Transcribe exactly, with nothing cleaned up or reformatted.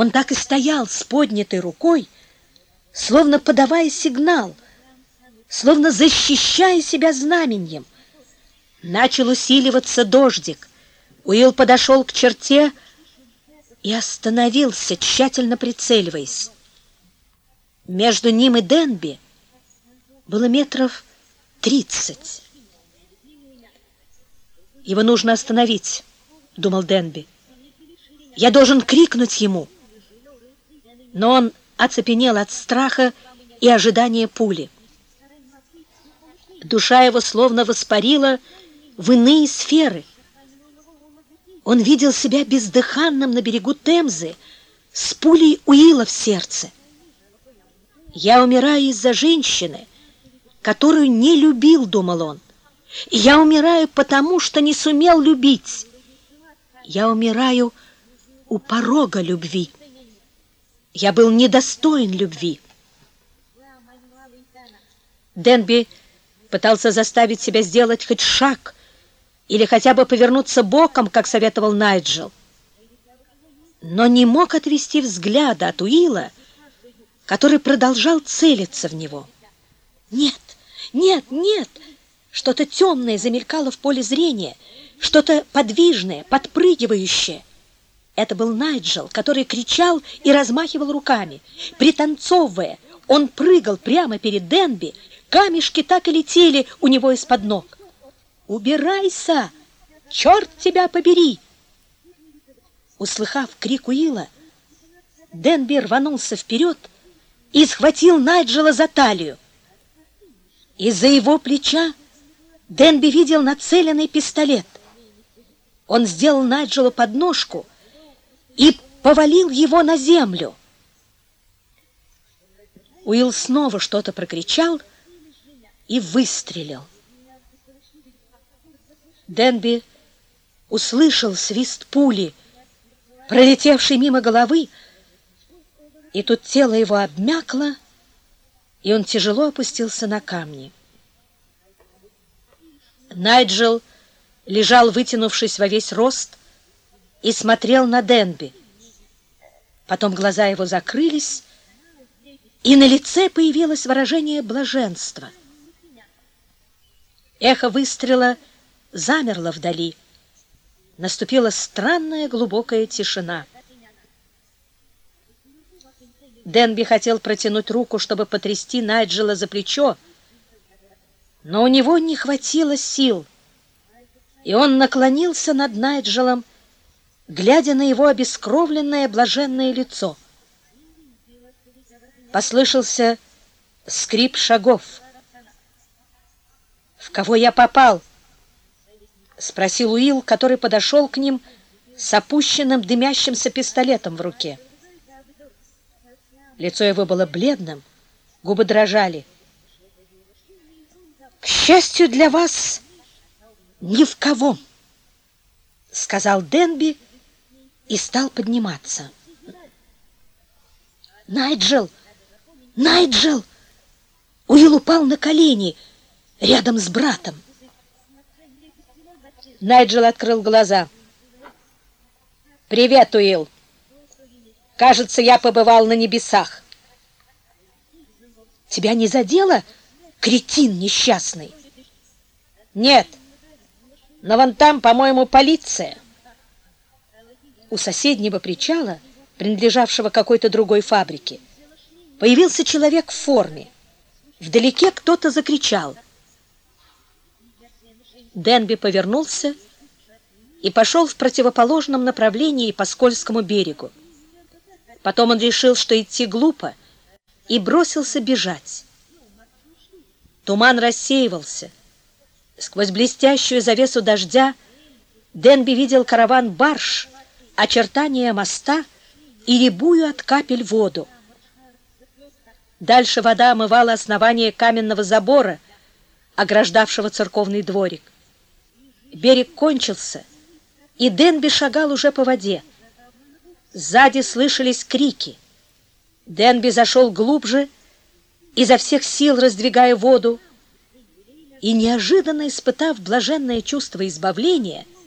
Он так и стоял с поднятой рукой, словно подавая сигнал, словно защищая себя знаменем. Начал усиливаться дождик. Уилл подошел к черте и остановился, тщательно прицеливаясь. Между ним и Денби было метров тридцать. «Его нужно остановить», — думал Денби. «Я должен крикнуть ему». Но он оцепенел от страха и ожидания пули. Душа его словно воспарила в иные сферы. Он видел себя бездыханным на берегу Темзы с пулей Уилла в сердце. «Я умираю из-за женщины, которую не любил», — думал он. «Я умираю потому, что не сумел любить. Я умираю у порога любви. Я был недостоин любви». Денби пытался заставить себя сделать хоть шаг или хотя бы повернуться боком, как советовал Найджел, но не мог отвести взгляда от Уилла, который продолжал целиться в него. «Нет, нет, нет!» Что-то темное замелькало в поле зрения, что-то подвижное, подпрыгивающее. Это был Найджел, который кричал и размахивал руками. Пританцовывая, он прыгал прямо перед Денби, камешки так и летели у него из-под ног. «Убирайся! Черт тебя побери!» Услыхав крик Уилла, Денби рванулся вперед и схватил Найджела за талию. Из-за его плеча Денби видел нацеленный пистолет. Он сделал Найджелу подножку и повалил его на землю. Уилл снова что-то прокричал и выстрелил. Денби услышал свист пули, пролетевшей мимо головы, и тут тело его обмякло, и он тяжело опустился на камни. Найджел лежал, вытянувшись во весь рост, и смотрел на Денби. Потом глаза его закрылись, и на лице появилось выражение блаженства. Эхо выстрела замерло вдали. Наступила странная глубокая тишина. Денби хотел протянуть руку, чтобы потрясти Найджела за плечо, но у него не хватило сил, и он наклонился над Найджелом, глядя на его обескровленное блаженное лицо. Послышался скрип шагов. «В кого я попал?» — спросил Уилл, который подошел к ним с опущенным дымящимся пистолетом в руке. Лицо его было бледным, губы дрожали. «К счастью для вас, ни в кого», — сказал Денби и стал подниматься. «Найджел! Найджел!» Уилл упал на колени рядом с братом. Найджел открыл глаза. «Привет, Уилл! Кажется, я побывал на небесах». «Тебя не задело, кретин несчастный?» «Нет, но вон там, по-моему, полиция». У соседнего причала, принадлежавшего какой-то другой фабрике, появился человек в форме. Вдалеке кто-то закричал. Денби повернулся и пошел в противоположном направлении по скользкому берегу. Потом он решил, что идти глупо, и бросился бежать. Туман рассеивался. Сквозь блестящую завесу дождя Денби видел караван барж, очертания моста и рябую от капель воду. Дальше вода омывала основание каменного забора, ограждавшего церковный дворик. Берег кончился, и Денби шагал уже по воде. Сзади слышались крики. Денби зашел глубже, изо всех сил раздвигая воду, и, неожиданно испытав блаженное чувство избавления,